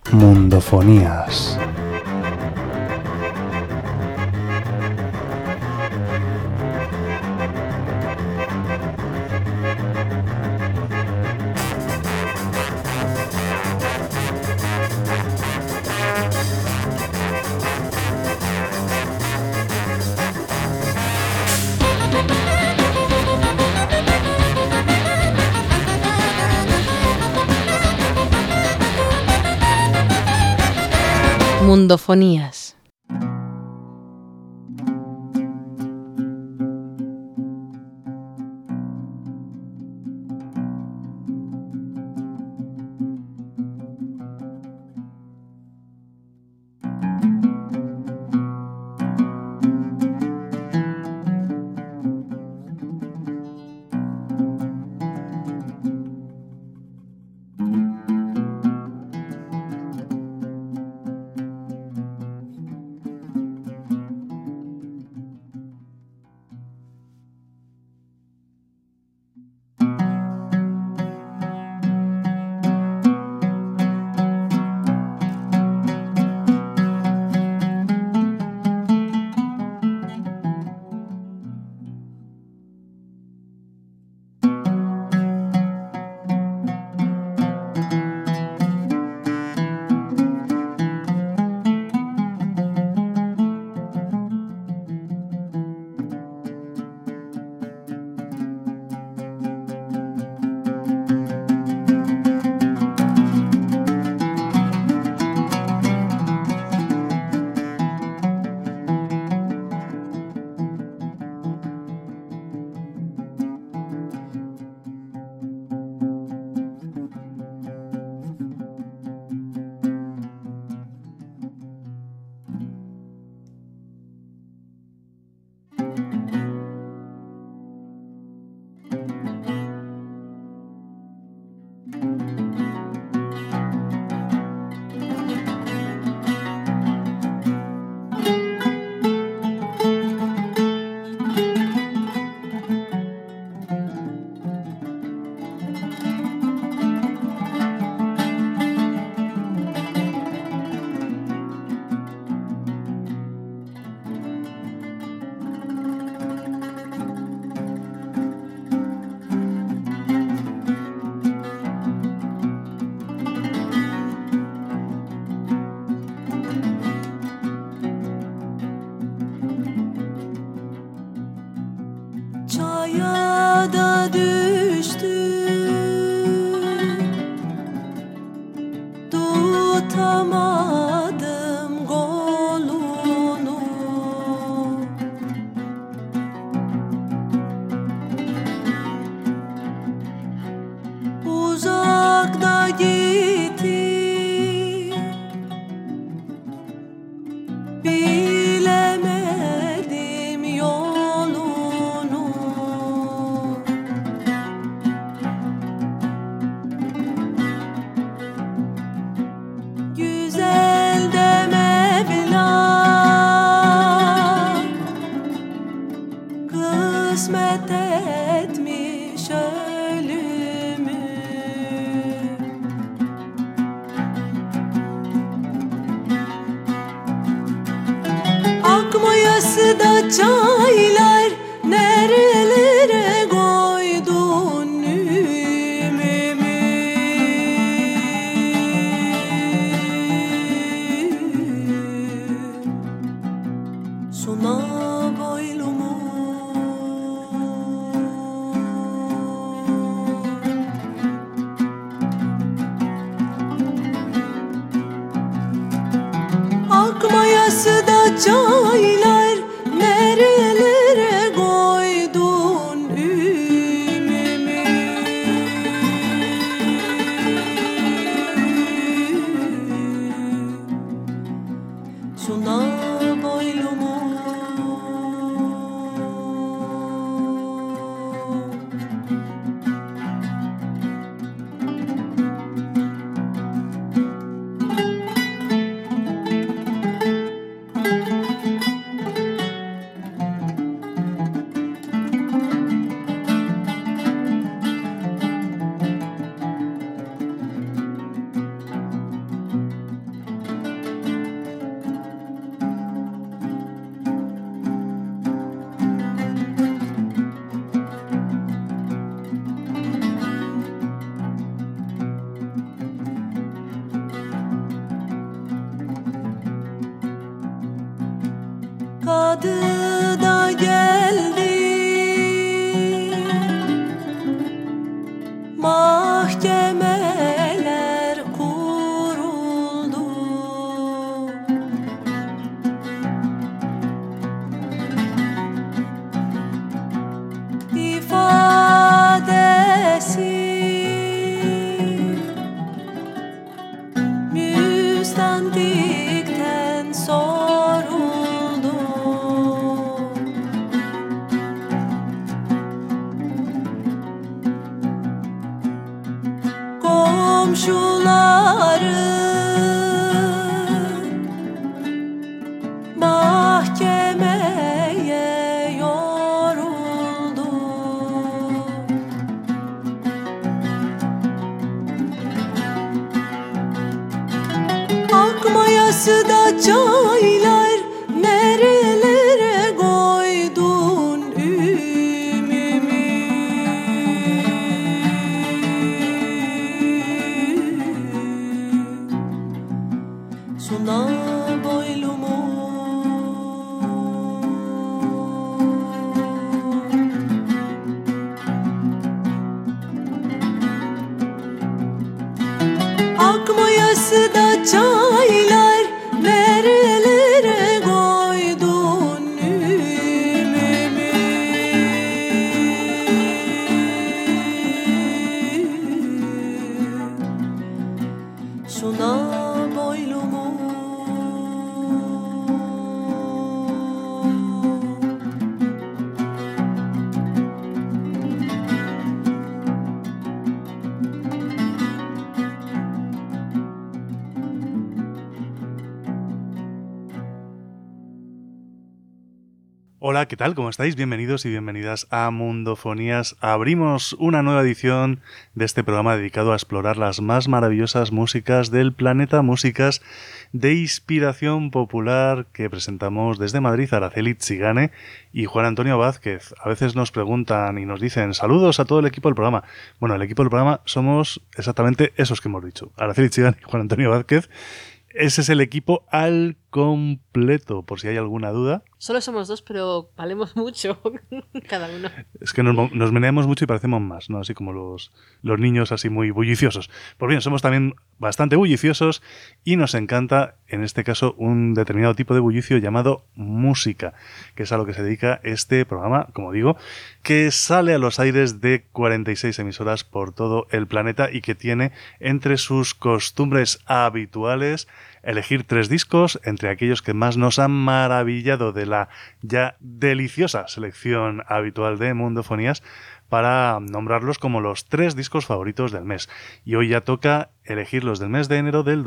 Mundofonías. Mundofonías. Çaya da düştü, tutamadım kolunu. Uzakta gitti, bilemedim yolunu. Güzel de Mevlam kısmet etmiş ölümü. Akmayası da çaylar, nerelere koydun ümümü. Suna boylumu. Akmayası da çaylar, nerelere koydun ümümü. Suna boylumu. kadı da geldi, mahkemeler kuruldu, ifadesi müstendikten soruldu. Komşuların mahkemeye yoruldu. Akmayası da çaylar, nerelere koydun ümümü? Suna boylumu, akmayası da çaylar, nerelere koydun ümümü? Suna boylumu, Hola, ¿qué tal? ¿Cómo estáis? Bienvenidos y bienvenidas a Mundofonías. Abrimos una nueva edición de este programa dedicado a explorar las más maravillosas músicas del planeta, músicas de inspiración popular que presentamos desde Madrid Araceli Tsigane y Juan Antonio Vázquez. A veces nos preguntan y nos dicen saludos a todo el equipo del programa. Bueno, el equipo del programa somos exactamente esos que hemos dicho. Araceli Tsigane y Juan Antonio Vázquez. Ese es el equipo al completo, por si hay alguna duda. Solo somos dos, pero valemos mucho cada uno. Es que nos meneamos mucho y parecemos más, ¿no? Así como los niños así muy bulliciosos. Pues bien, somos también bastante bulliciosos y nos encanta, en este caso, un determinado tipo de bullicio llamado música, que es a lo que se dedica este programa, como digo, que sale a los aires de 46 emisoras por todo el planeta y que tiene entre sus costumbres habituales elegir 3 discos entre aquellos que más nos han maravillado de la ya deliciosa selección habitual de Mundofonías para nombrarlos como los 3 discos favoritos del mes. Y hoy ya toca elegir los del mes de enero del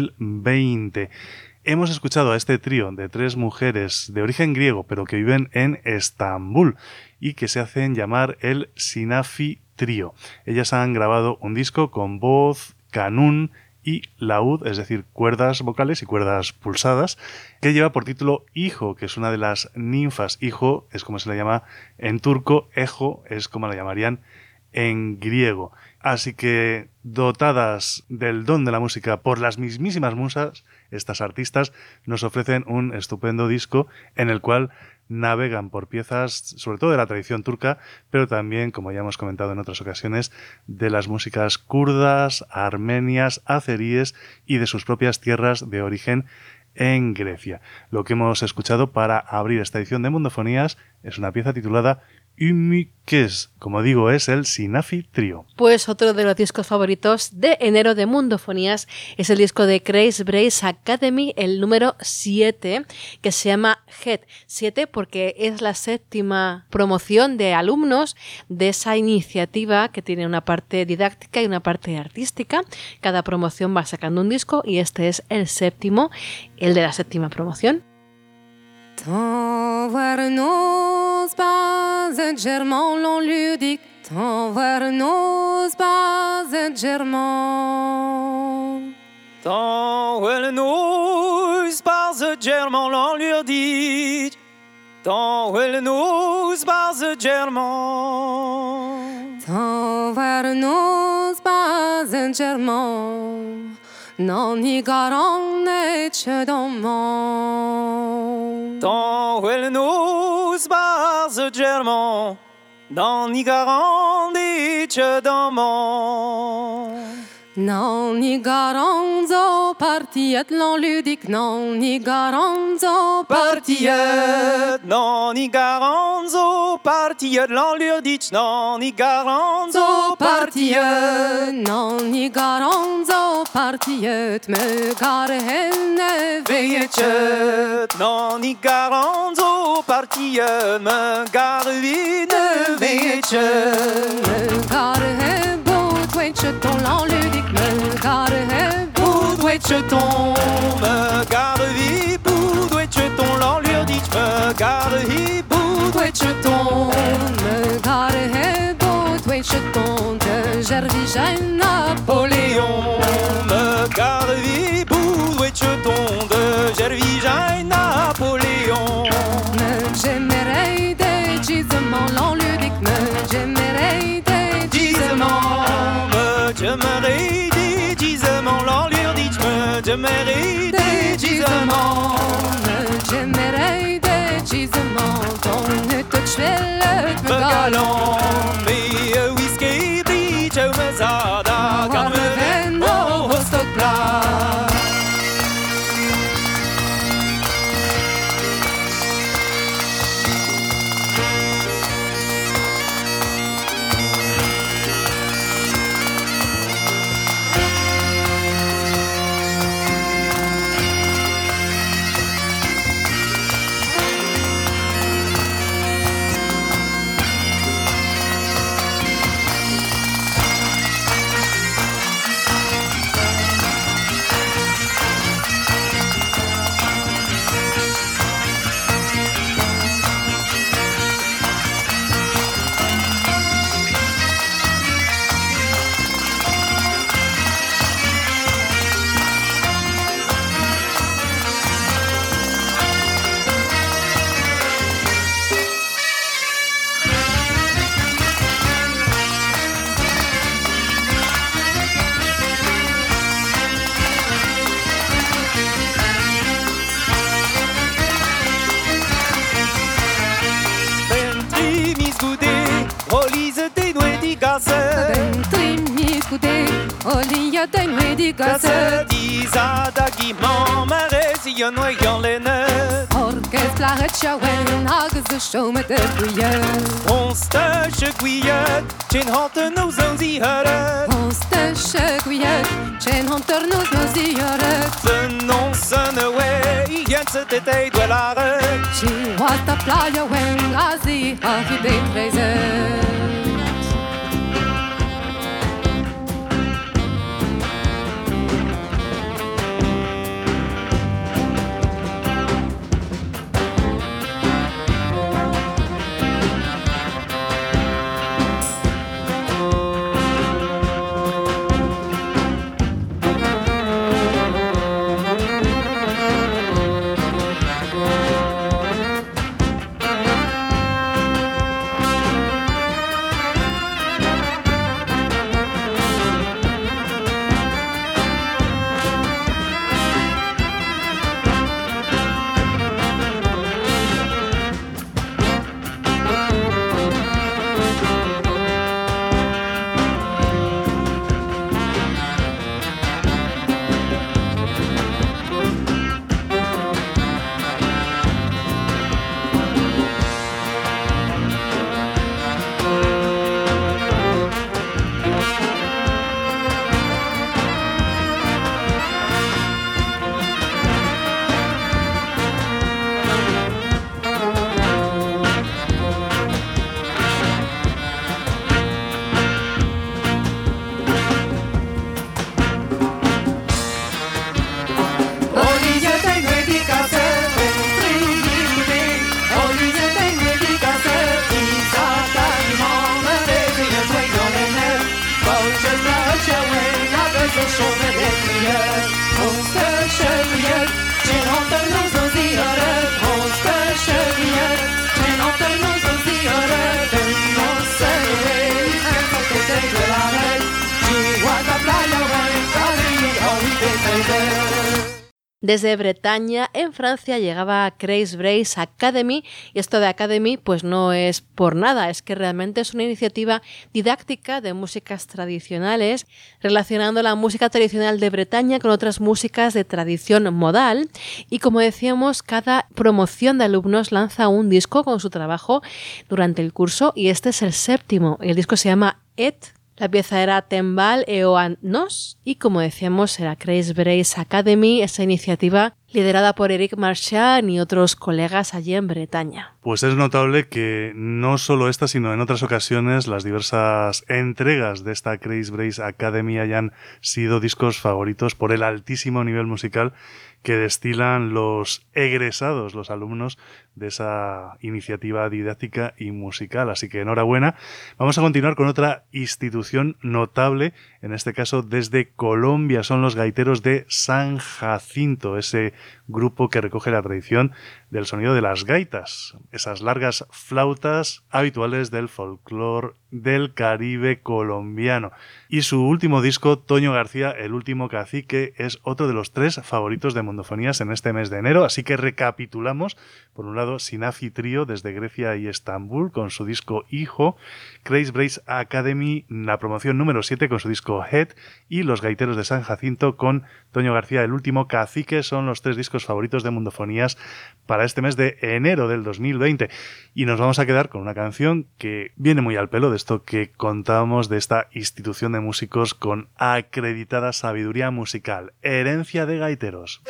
2020. Hemos escuchado a este trío de 3 mujeres de origen griego, pero que viven en Estambul y que se hacen llamar el Sinafi Trío. Ellas han grabado un disco con voz, kanun y laúd, es decir, cuerdas vocales y cuerdas pulsadas, que lleva por título Hijo, que es una de las ninfas. Hijo es como se le llama en turco, Ejo es como la llamarían en griego. Así que, dotadas del don de la música por las mismísimas musas, estas artistas nos ofrecen un estupendo disco en el cual navegan por piezas, sobre todo de la tradición turca, pero también, como ya hemos comentado en otras ocasiones, de las músicas kurdas, armenias, azeríes y de sus propias tierras de origen en Grecia. Lo que hemos escuchado para abrir esta edición de Mundofonías es una pieza titulada Ümükes, como digo, es el Sinafi Trío. Pues otro de los discos favoritos de enero de Mundofonías es el disco de Grace Brace Academy, el número 7, que se llama Head 7 porque es la 7ª promoción de alumnos de esa iniciativa que tiene una parte didáctica y una parte artística. Cada promoción va sacando un disco y este es el 7º, el de la 7ª promoción. T'envoie-nous pas un germain long ludique, t'envoie-nous pas un germain. T'envoie-nous pas un germain long ludique, t'envoie-nous pas un germain. T'envoie-nous pas un germain. non i garanece domon. Tant elle nous base germant, dans i garandice domon. Non i garanzo partiet l'en ludique, non i garanzo Partiet, non i garanzo, partiet l'enlurditch, non i garanzo, partiet. non i garanzo partiet me garhenne Veilletchet, non i garanzo, partiet, me garvine veilletchet. me garhe bout wecheton l'en ludique, me garhe bout Wecheton, me garvi, boud, wecheton, l'enlurditch, me garvi, boud, wecheton. me garhe bout wecheton de Gervigène Napoléon, me garvi, boud, wecheton, de Gervigène, Napoléon. me j'aimerais des gisements l'en ludique, me j'aimerais des Gisements, me j'aimerais des gisements, l'enlurditch, me j'aimerais des gisements. j'aimerais des gisements dont ne te tuelle me Me galant. galant, me whisky, bridge, me zada, car me ven, oh, stock plat. Ventri misgoudé, rolise des nouets d'igacet. Trimis goudé, olia de nuit di Gacet, gazette. disada, guimant, marès, yon noyant les nets. Orchestre la retchawen, hagze show me de bouilleur. On se guillet, chin hante nos onzi heret. On ste chegouillet, chen hunter nos ioret. Venons sonnewe, yen se tété doit l'arrêt. Chi wata playa wen, azi, ahi de trezet. Desde Bretaña, en Francia, llegaba Grace Brace Academy, y esto de Academy pues no es por nada, es que realmente es una iniciativa didáctica de músicas tradicionales, relacionando la música tradicional de Bretaña con otras músicas de tradición modal, y como decíamos, cada promoción de alumnos lanza un disco con su trabajo durante el curso, y este es el 7º, el disco se llama Et. La pieza era Tembal Eoan Nos y, como decíamos, era Grace Brace Academy, esa iniciativa liderada por Eric Marchand y otros colegas allí en Bretaña. Pues es notable que no solo esta, sino en otras ocasiones las diversas entregas de esta Grace Brace Academy hayan sido discos favoritos por el altísimo nivel musical que destilan los egresados, los alumnos de esa iniciativa didáctica y musical. Así que enhorabuena. Vamos a continuar con otra institución notable, en este caso desde Colombia. Son los gaiteros de San Jacinto, ese grupo que recoge la tradición del sonido de las gaitas, esas largas flautas habituales del folclore del Caribe colombiano. Y su último disco, Toño García, El último cacique, es otro de los 3 favoritos de Mundofonías en este mes de enero, así que recapitulamos. Por un lado, Sinafi Trío desde Grecia y Estambul con su disco Hijo, Grace Brace Academy, la promoción número 7 con su disco Head, y los gaiteros de San Jacinto con Toño García, El último cacique, son los 3 discos favoritos de Mundofonías para este mes de enero del 2020. Y nos vamos a quedar con una canción que viene muy al pelo de esto que contábamos de esta institución de músicos con acreditada sabiduría musical, Herencia de Gaiteros.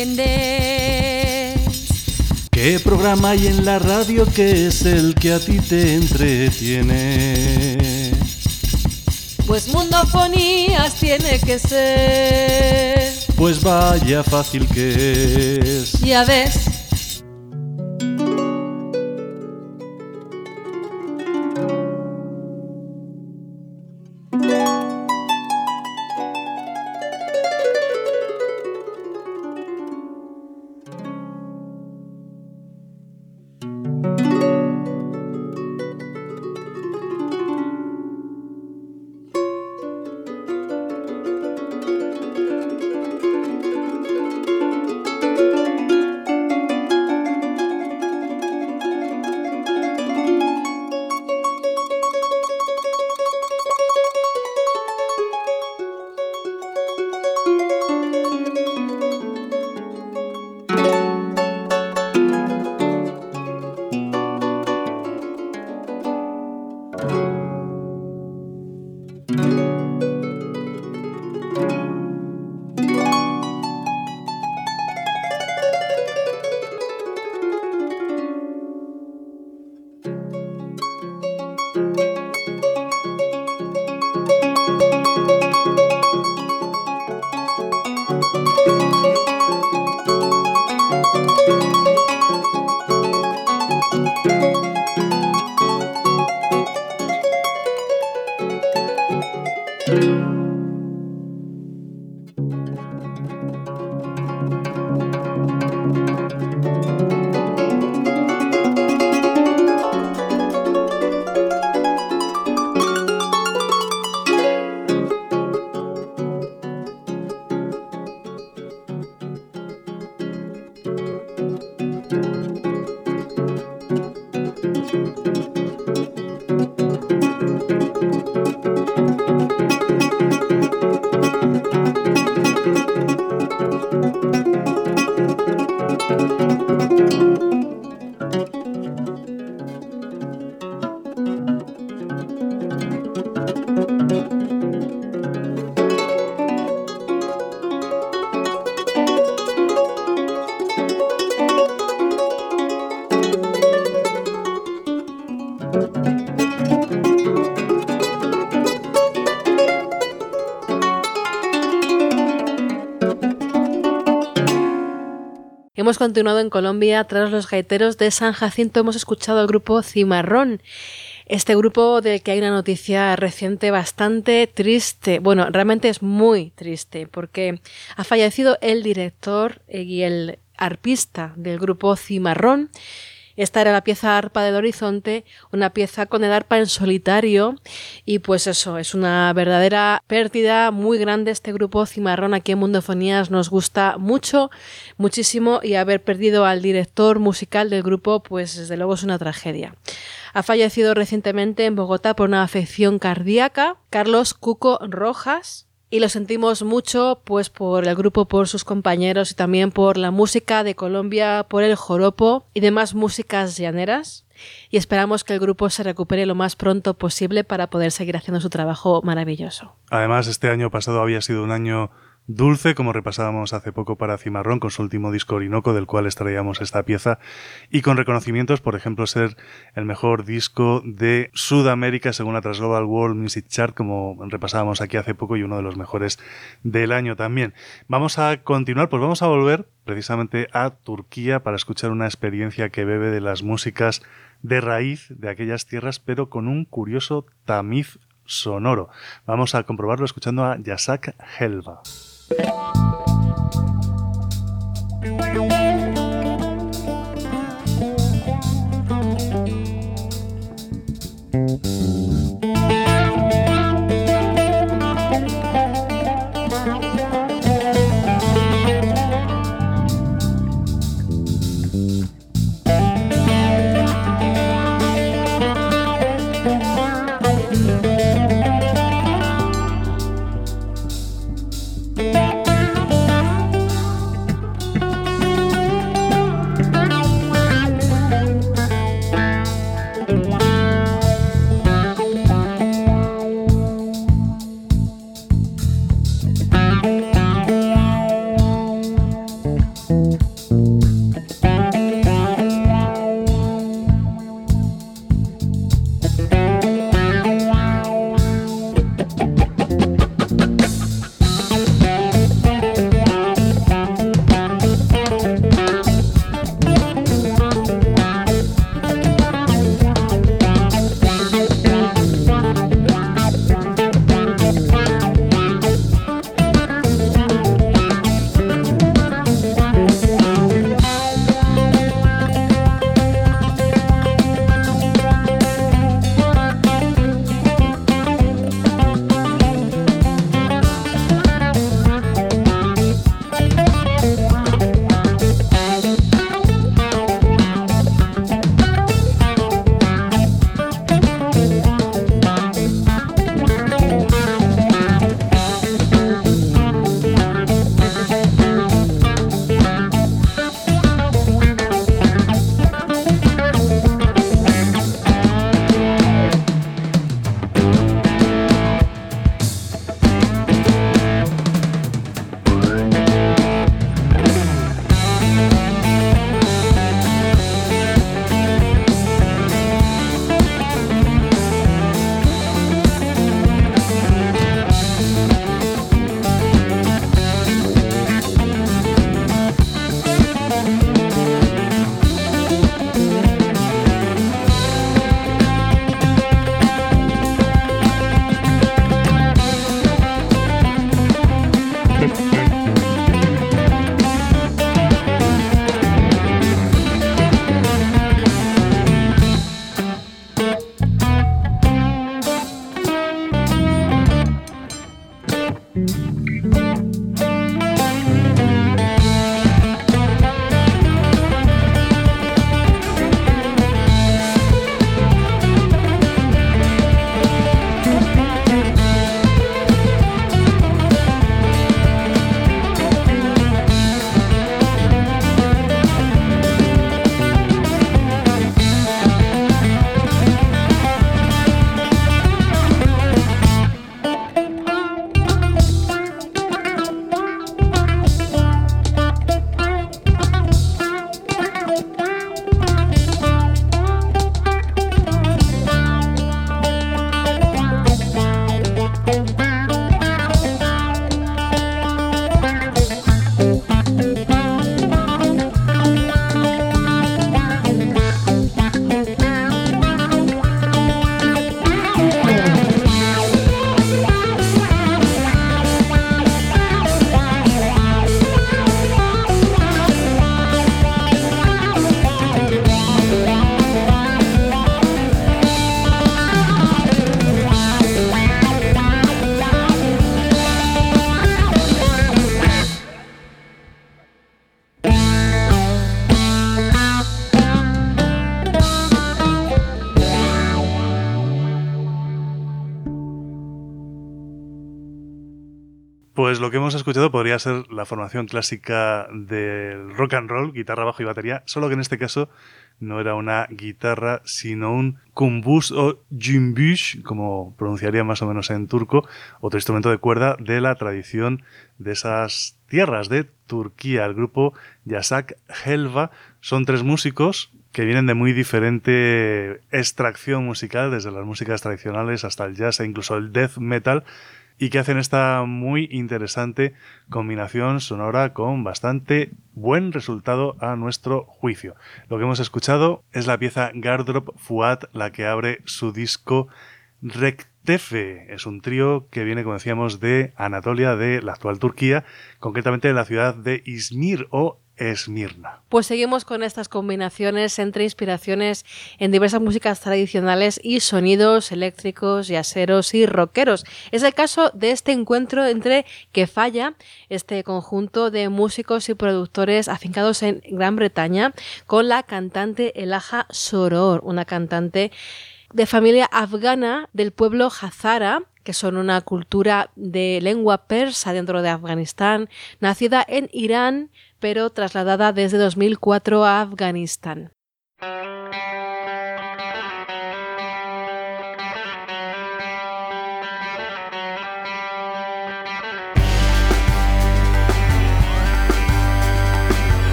entiendes. ¿Qué programa hay en la radio que es el que a ti te entretiene? Pues Mundofonías tiene que ser. Pues vaya fácil que es. Ya ves. Hemos continuado en Colombia. Tras los gaiteros de San Jacinto hemos escuchado al grupo Cimarrón. Este grupo del que hay una noticia reciente bastante triste. Bueno, realmente es muy triste porque ha fallecido el director y el arpista del grupo Cimarrón. Esta era la pieza Arpa del Horizonte, una pieza con el arpa en solitario y pues eso, es una verdadera pérdida muy grande. Este grupo Cimarrón aquí en Mundofonías nos gusta mucho, muchísimo, y haber perdido al director musical del grupo pues desde luego es una tragedia. Ha fallecido recientemente en Bogotá por una afección cardíaca Carlos Cuco Rojas. Y lo sentimos mucho pues por el grupo, por sus compañeros y también por la música de Colombia, por el joropo y demás músicas llaneras. Y esperamos que el grupo se recupere lo más pronto posible para poder seguir haciendo su trabajo maravilloso. Además, este año pasado había sido un año dulce, como repasábamos hace poco para Cimarrón con su último disco Orinoco, del cual extraíamos esta pieza, y con reconocimientos, por ejemplo, ser el mejor disco de Sudamérica según la Global World Music Chart, como repasábamos aquí hace poco, y uno de los mejores del año también. Vamos a continuar, pues vamos a volver precisamente a Turquía para escuchar una experiencia que bebe de las músicas de raíz de aquellas tierras, pero con un curioso tamiz sonoro. Vamos a comprobarlo escuchando a Yasak Helva. Pues lo que hemos escuchado podría ser la formación clásica del rock and roll, guitarra, bajo y batería, solo que en este caso no era una guitarra, sino un kumbus o cümbüş, como pronunciaría más o menos en turco, otro instrumento de cuerda de la tradición de esas tierras de Turquía. El grupo Yasak Helva son 3 músicos que vienen de muy diferente extracción musical, desde las músicas tradicionales hasta el jazz e incluso el death metal, y que hacen esta muy interesante combinación sonora con bastante buen resultado a nuestro juicio. Lo que hemos escuchado es la pieza Gardrop Fuat, la que abre su disco Rektefe. Es un trío que viene, como decíamos, de Anatolia, de la actual Turquía, concretamente de la ciudad de Izmir o Esmirna. Pues seguimos con estas combinaciones entre inspiraciones en diversas músicas tradicionales y sonidos eléctricos, jazzeros y rockeros. Es el caso de este encuentro entre Kefaya, este conjunto de músicos y productores afincados en Gran Bretaña, con la cantante Elaha Soror, una cantante de familia afgana del pueblo Hazara, que son una cultura de lengua persa dentro de Afganistán, nacida en Irán, pero trasladada desde 2004 a Afganistán.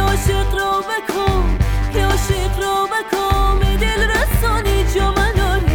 عاشق رو بکام دل رسانی جو من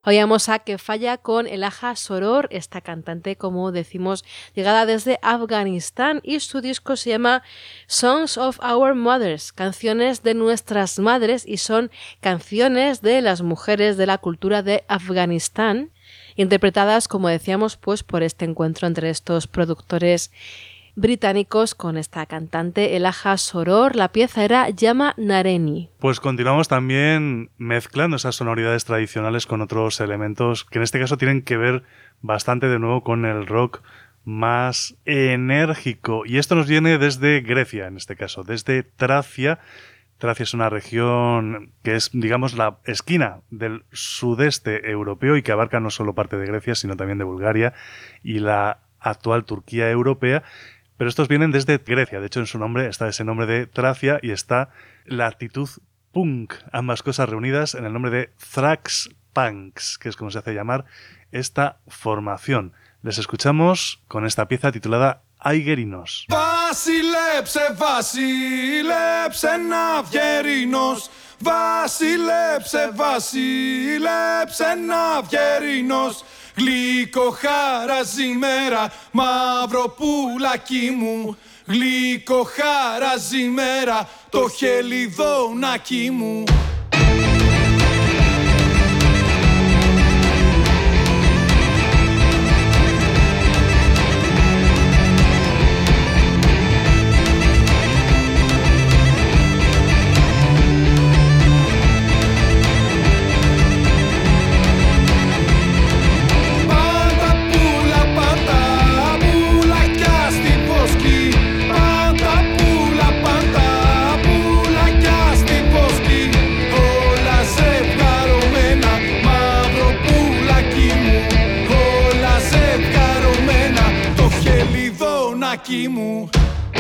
Oíamos a Kefaya con Elaha Soror, esta cantante, como decimos, llegada desde Afganistán, y su disco se llama Songs of Our Mothers, canciones de nuestras madres, y son canciones de las mujeres de la cultura de Afganistán, interpretadas, como decíamos, pues por este encuentro entre estos productores británicos con esta cantante Elaha Soror. La pieza era Yama Nareni. Pues continuamos también mezclando esas sonoridades tradicionales con otros elementos que en este caso tienen que ver bastante de nuevo con el rock más enérgico. Y esto nos viene desde Grecia, en este caso, desde Tracia. Tracia es una región que es, digamos, la esquina del sudeste europeo y que abarca no solo parte de Grecia, sino también de Bulgaria y la actual Turquía europea. Pero estos vienen desde Grecia. De hecho, en su nombre está ese nombre de Tracia y está la actitud punk. Ambas cosas reunidas en el nombre de Thrax Punks, que es como se hace llamar esta formación. Les escuchamos con esta pieza titulada Aigerinos. Βασιλέψε, βασιλέψε να βγερινός. Βασιλέψε, βασιλέψε να βγερινός. Γλυκό χαράζει μέρα, μαύρο πουλάκι μου. Γλυκό χαράζει μέρα, το χελιδόνακι μου. Μου.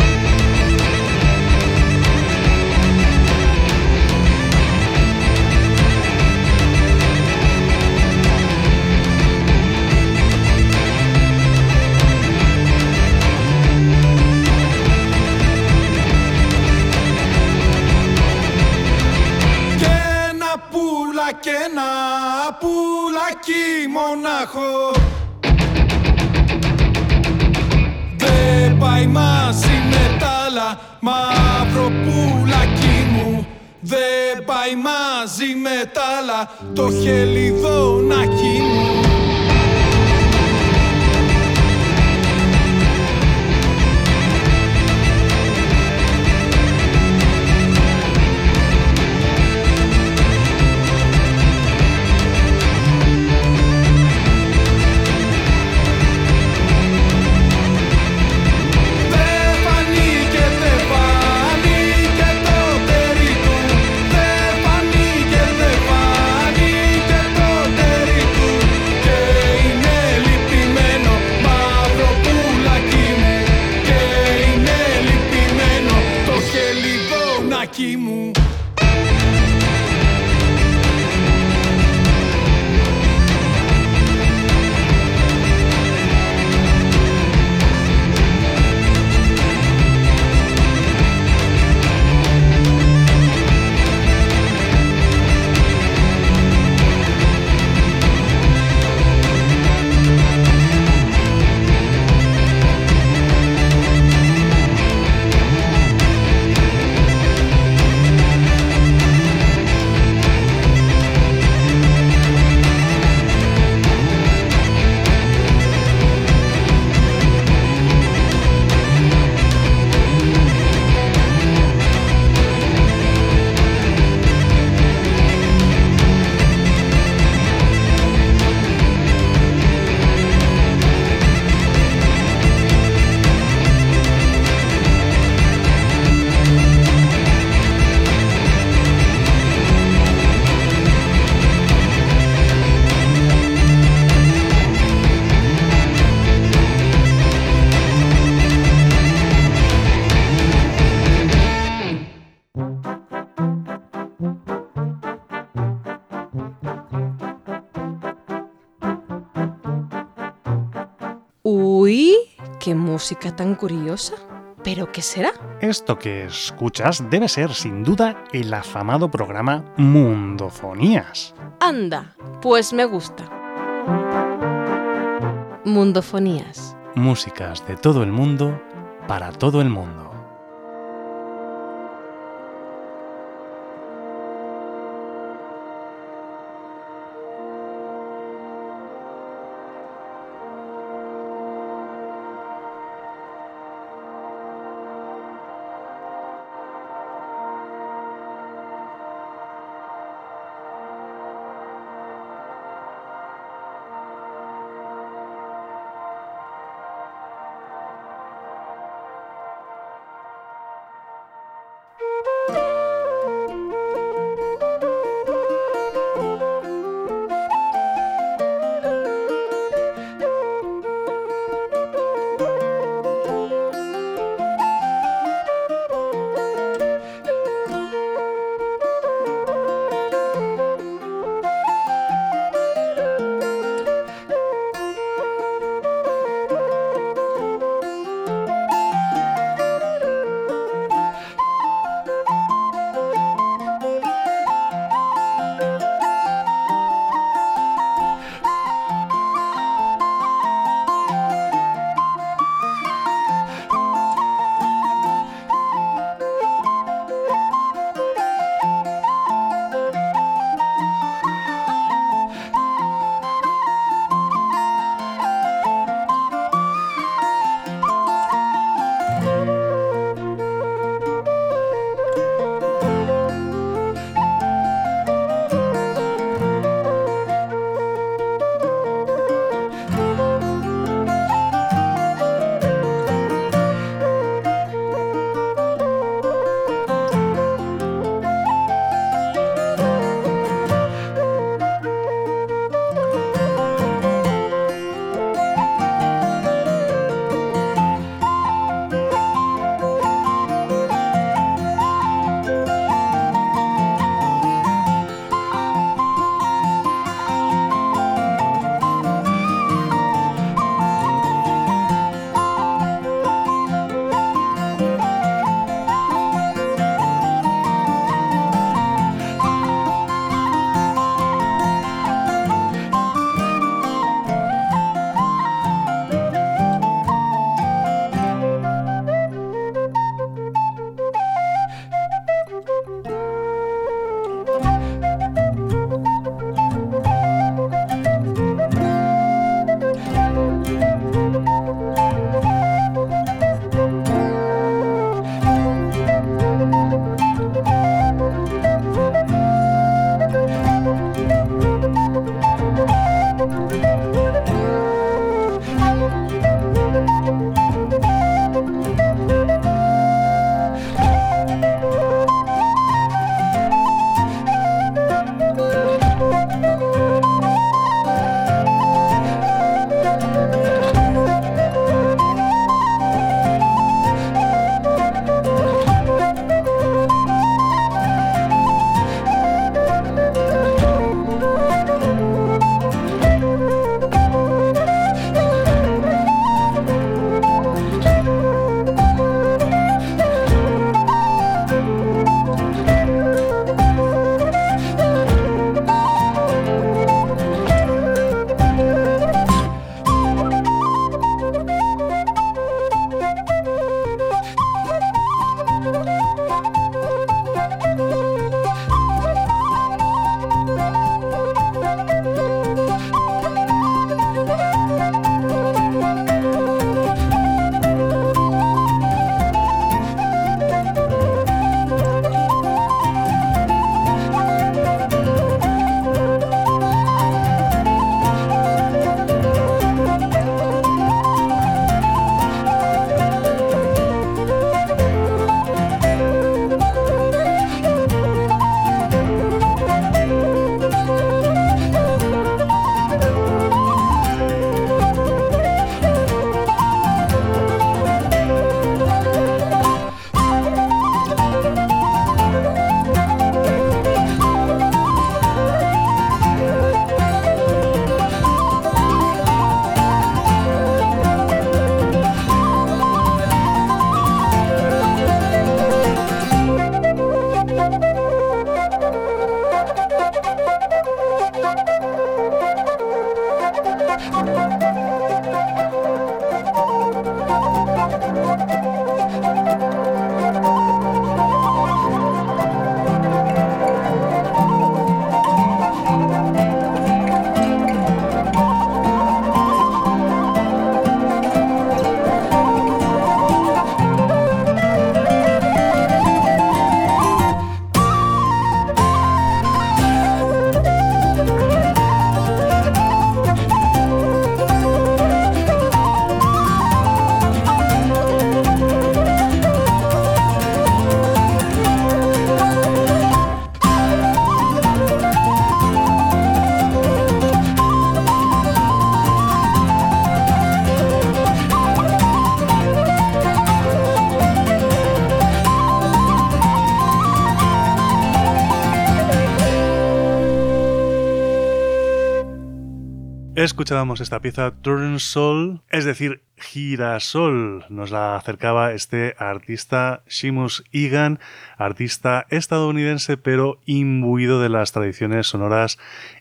Και ένα πουλάκι μονάχο δεν πάει μαζί με τ' άλλα, μαύρο πουλάκι μου. Δεν πάει μαζί με τ' άλλα, το χελιδόνακι μου. Μου. Uy, qué música tan curiosa. ¿Pero qué será? Esto que escuchas debe ser, sin duda, el afamado programa Mundofonías. Anda, Pues me gusta. Mundofonías. Músicas de todo el mundo para todo el mundo. Escuchábamos esta pieza Turnsol, es decir, girasol. Nos la acercaba este artista Seamus Egan, artista estadounidense pero imbuido de las tradiciones sonoras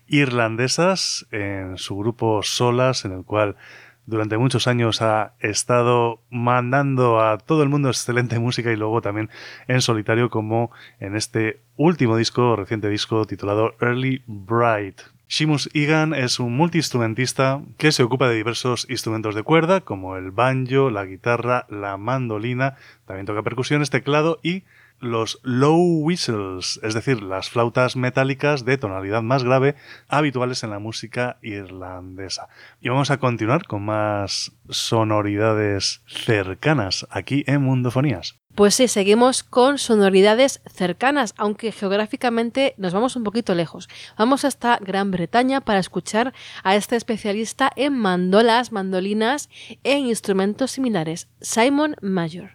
irlandesas en su grupo Solas, en el cual durante muchos años ha estado mandando a todo el mundo excelente música y luego también en solitario, como en este último disco, reciente disco titulado Early Bright. Seamus Egan es un multiinstrumentista que se ocupa de diversos instrumentos de cuerda como el banjo, la guitarra, la mandolina, también toca percusiones, teclado y los low whistles, es decir, las flautas metálicas de tonalidad más grave habituales en la música irlandesa. Y vamos a continuar con más sonoridades cercanas aquí en Mundofonías. Pues sí, seguimos con sonoridades cercanas, aunque geográficamente nos vamos un poquito lejos. Vamos hasta Gran Bretaña para escuchar a este especialista en mandolas, mandolinas e instrumentos similares, Simon Major.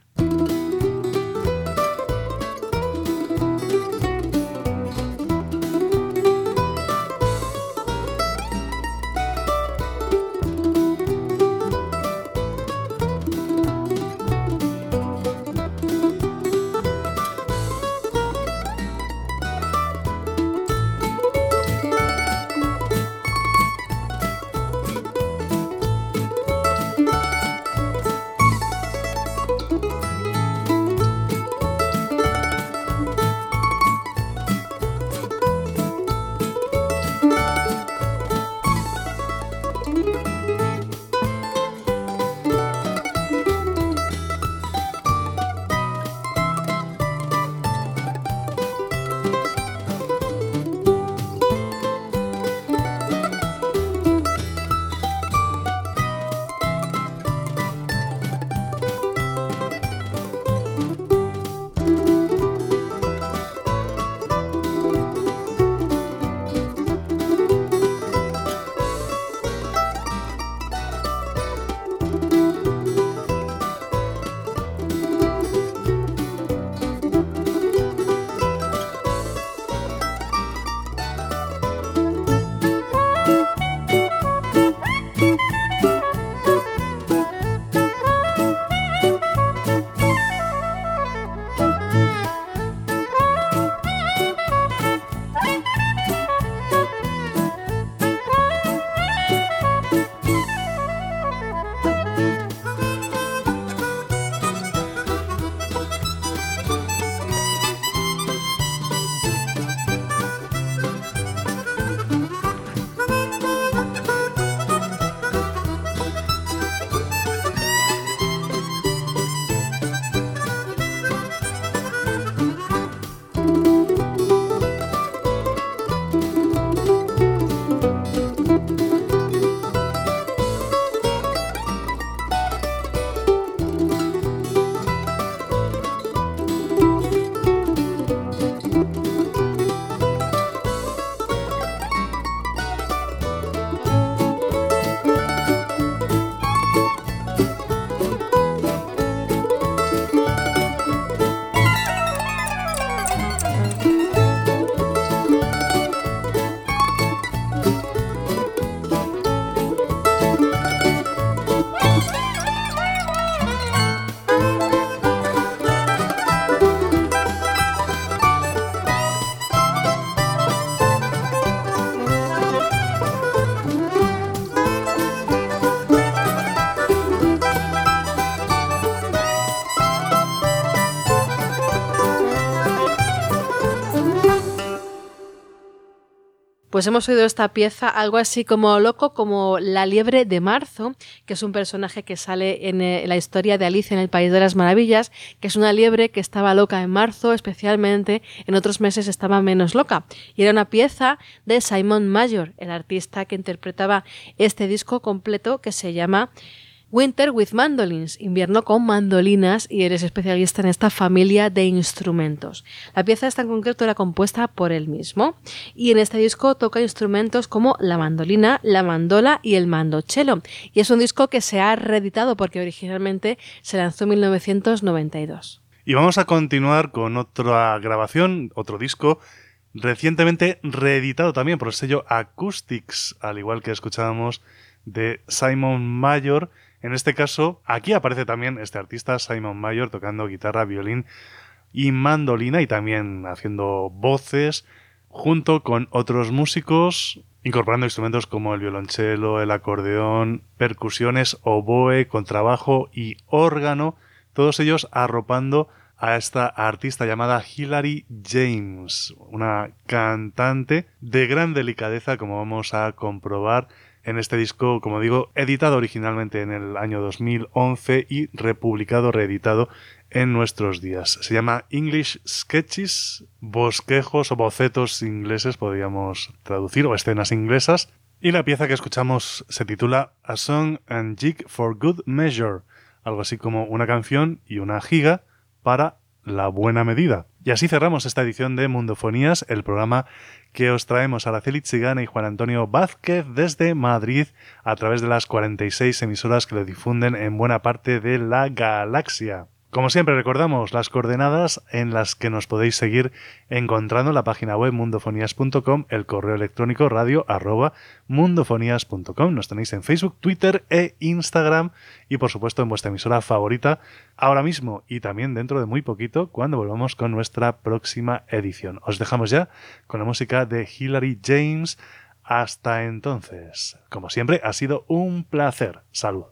Pues hemos oído esta pieza, algo así como loco, como La liebre de marzo, que es un personaje que sale en la historia de Alicia en el País de las Maravillas, que es una liebre que estaba loca en marzo, especialmente en otros meses estaba menos loca. Y era una pieza de Simon Mayor, el artista que interpretaba este disco completo que se llama Winter with Mandolins, invierno con mandolinas, y eres especialista en esta familia de instrumentos. La pieza esta en concreto era compuesta por él mismo, y en este disco toca instrumentos como la mandolina, la mandola y el mandocello, y es un disco que se ha reeditado porque originalmente se lanzó en 1992. Y vamos a continuar con otra grabación, otro disco, recientemente reeditado también por el sello Acoustics, al igual que escuchábamos de Simon Mayor. En este caso, aquí aparece también este artista, Simon Mayor, tocando guitarra, violín y mandolina, y también haciendo voces, junto con otros músicos, incorporando instrumentos como el violonchelo, el acordeón, percusiones, oboe, contrabajo y órgano, todos ellos arropando a esta artista llamada Hilary James, una cantante de gran delicadeza, como vamos a comprobar en este disco, como digo, editado originalmente en el año 2011 y republicado, reeditado en nuestros días. Se llama English Sketches, bosquejos o bocetos ingleses, podríamos traducir, o escenas inglesas. Y la pieza que escuchamos se titula A Song and Jig for Good Measure, algo así como una canción y una giga para la buena medida. Y así cerramos esta edición de Mundofonías, el programa que os traemos Araceli Chigana y Juan Antonio Vázquez desde Madrid a través de las 46 emisoras que lo difunden en buena parte de la galaxia. Como siempre, recordamos las coordenadas en las que nos podéis seguir encontrando: la página web mundofonías.com, el correo electrónico radio@mundofonías.com. Nos tenéis en Facebook, Twitter e Instagram, y por supuesto en vuestra emisora favorita ahora mismo y también dentro de muy poquito cuando volvamos con nuestra próxima edición. Os dejamos ya con la música de Hilary James. Hasta entonces, como siempre, ha sido un placer. Salud.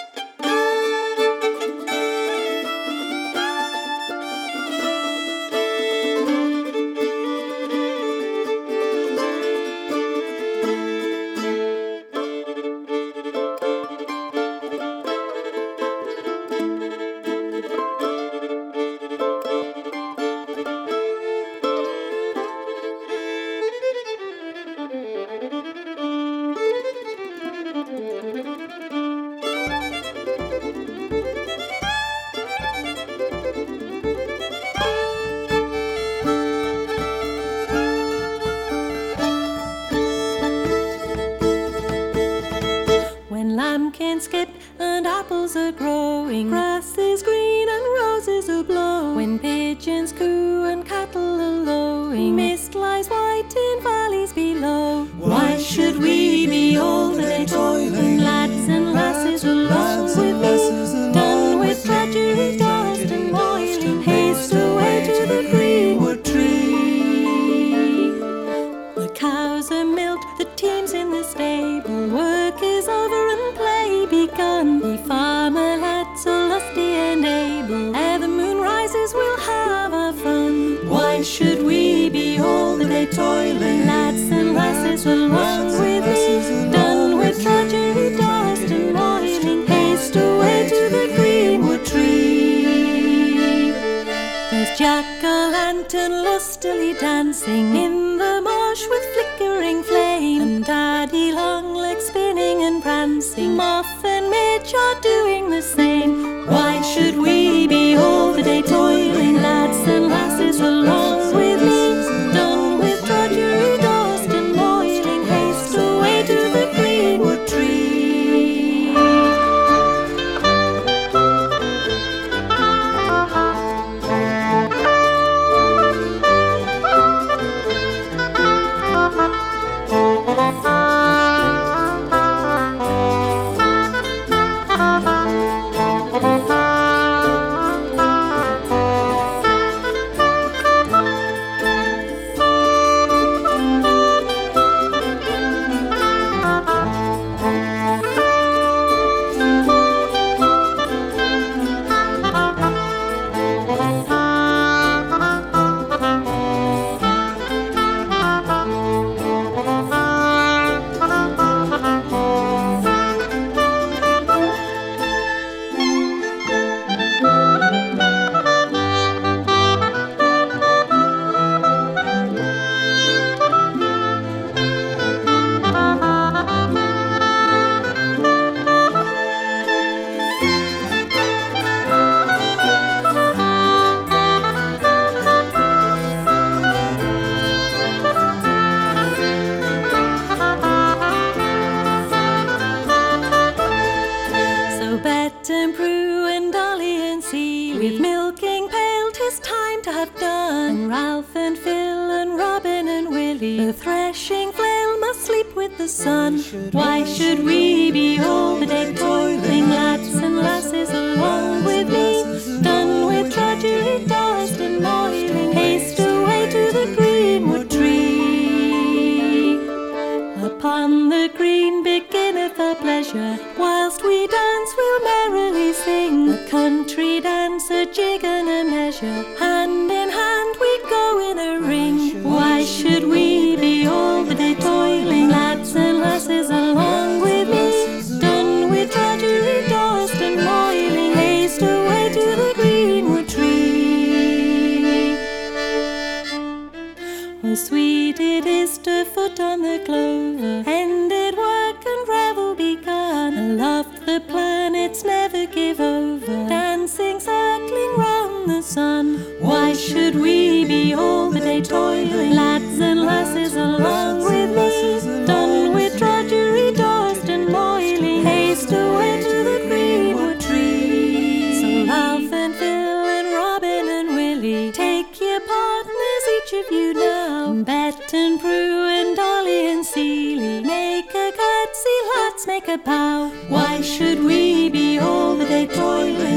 Skip and apples are growing, grass is green and roses are blowing, when pigeons coo and cattle are lowing, mist lies white in valleys below. Why should we be all the day toiling, lads and lasses along with me, done with drudgery, dust and moiling, haste away to the greenwood tree. The cows are milked, the team's in the stable, work is over and play begun. The farmer lads so lusty and able, ere the moon rises we'll have our fun. Why should we be all the day toiling, lads and lasses along with me, done with drudgery, dust and moiling, haste away to the greenwood tree. There's jack-o'-lantern lustily dancing in the marsh with flickering flame, and daddy long-legs spinning and prancing, moth and midge are doing the same. Why should we be all the day toiling, lads and lasses along with me, done with drudgery, dust and moiling, haste away to the greenwood tree. Bet and Prue and Dolly and Celie, with milking pail 'tis time to have done. And Ralph and Phil and Robin and Willie, the threshing flail must sleep with the sun. Why should we be all the day toiling, lads and lasses along with me? Done with drudgery, dust and moiling, haste away to the greenwood tree. Upon the green beginneth our pleasure, whilst we dance we'll merrily sing. A country dance, a jig and a measure, hand in hand we go in a ring. Why should we be all the day toiling, lads and lasses along with me? Done with drudgery, dust and moiling, haste away to the greenwood tree. Oh, sweet it is to foot on the clover, ended work and revel begun. Aloft the planets never give over, dancing, circling round the sun. Why should we be all the day toiling, lads and lasses along with me? Done with drudgery, dust and moiling, haste away to the greenwood tree. So Ralph and Phil and Robin and Willie, take your partners each of you now. Bet and Prue and Dolly and Celie, make a curtsy, let's make a bow. Why should we be all the day toiling,